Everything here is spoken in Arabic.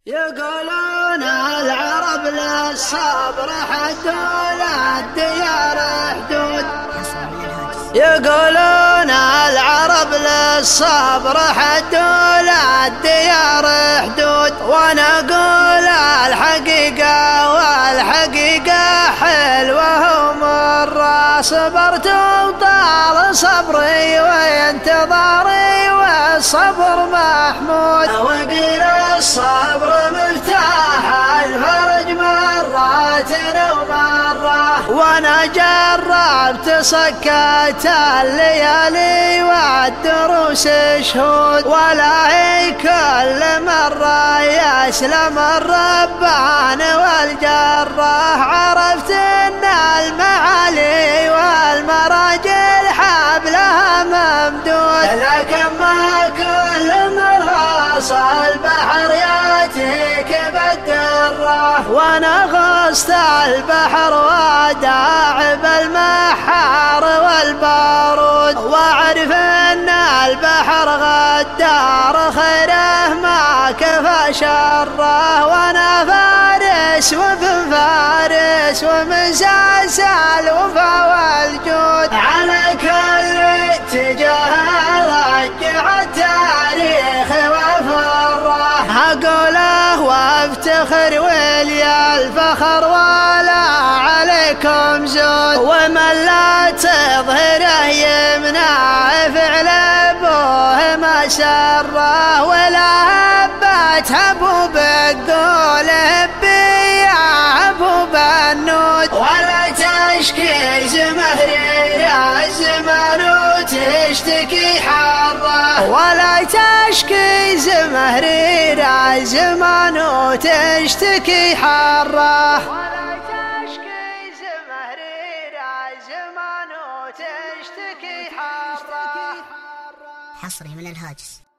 يقولون العرب للصبر حد للديار حدود. يقولون العرب للصبر حد للديار حدود، وانا اقول الحقيقة والحقيقة حلوة ومرة. صبرت وطال صبري وانتظاري والصبر محمود، وقيل الصبر مفتاح الفرج مرات ومرة. وانا جربت سكت الليالي والدروس شهود، ولا هي كل مرة يسلم الربان والجرة. عرفت ان المعالي والمراجل حبلها ممدود، لكن ما كل مرة البحر ياتيك بالدرة. وانا غصت البحر وداعب المحار والبارود، واعرف ان البحر غدار خيره ما كفى شره. وانا فارس وابن فارس ومن ساس الوفا والجود، على كل اتجاه رجع التاريخ وفره. اقوله وافتخر ولي الفخر ولا عليكم زود، ومن لا تظهره يمنع فعل ابوه ما سره. ولا هبت ابو بقول هبي يا ابو بنود، ولا تشكي زمهري يا الزمان وتشتكي حره. ولا تشكي زمهري يا الزمان وتشتكي حره. ولا تشكي زمهري يا الزمان وتشتكي حره. حصري من الهاجس.